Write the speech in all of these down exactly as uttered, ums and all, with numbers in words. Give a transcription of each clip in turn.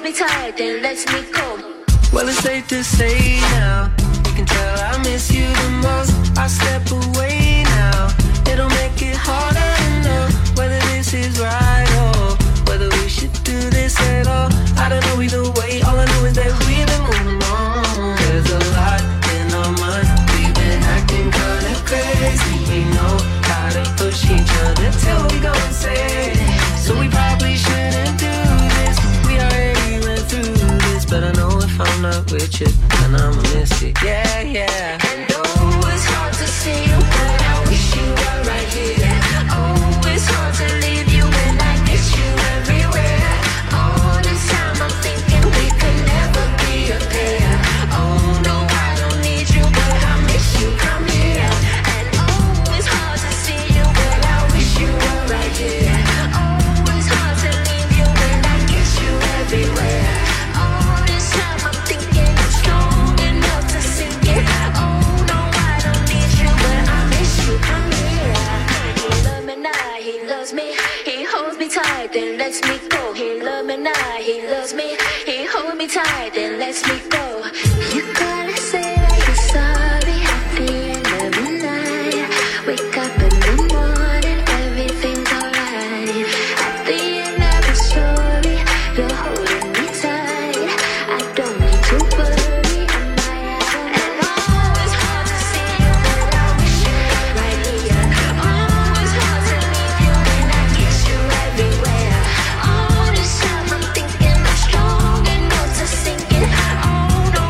me tight, then lets me go. Well, it's safe to say now, you can tell I miss you the most. I step away now, it'll make it harder to know whether this is right or whether we should do this at all. I don't know either way, all I know is that we've been moving on. There's a lot in our minds, we've been acting kinda crazy. We know how to push each other till we go insane. So we probably shouldn't do this, we already went through this. But I know if I'm not with you, then I'ma miss it, yeah, yeah. And oh, it's hard to see you, but I wish you were right here. Oh, it's hard to leave you when I miss you everywhere. All this time I'm thinking we could never be a pair. Oh no, I don't need you, but I miss you, come here. And oh, it's hard to see you, but I wish you were right here. Oh, it's hard to leave you when I miss you everywhere. All this time I'm thinking I'm strong enough to sink it. Oh no, I don't need you, but I miss you, come here. He loves me now, he loves me. He holds me tight, then lets me go. He loves me now, he loves me. He holds me tight, then lets me go. You gotta say that you're sorry at the end of the night. Wake up in the morning, everything's alright. At the end of the story, you're holding me tight. I don't need to worry, am I out? And oh, it's hard to see you, but I wish you were right here. Oh, it's hard to leave you when I kiss you everywhere. All this time I'm thinking I'm strong enough to sink it. Oh no,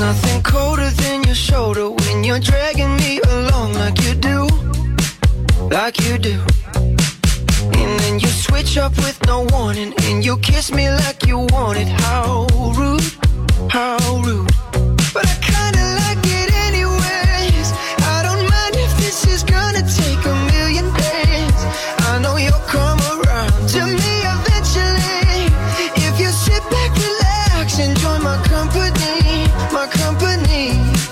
nothing colder than your shoulder when you're dragging me along like you do, like you do. And then you switch up with no warning, and you kiss me like you want it. How rude, how rude. But I kinda like it anyways. I don't mind if this is gonna take a million days. I know you'll come around to me eventually. If you sit back, relax, enjoy my company, my company.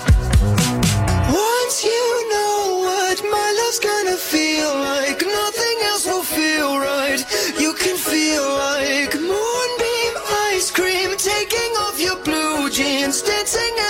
Once you know what my love's gonna feel like, nothing else will feel right. You can feel like moonbeam ice cream, taking off your blue jeans, dancing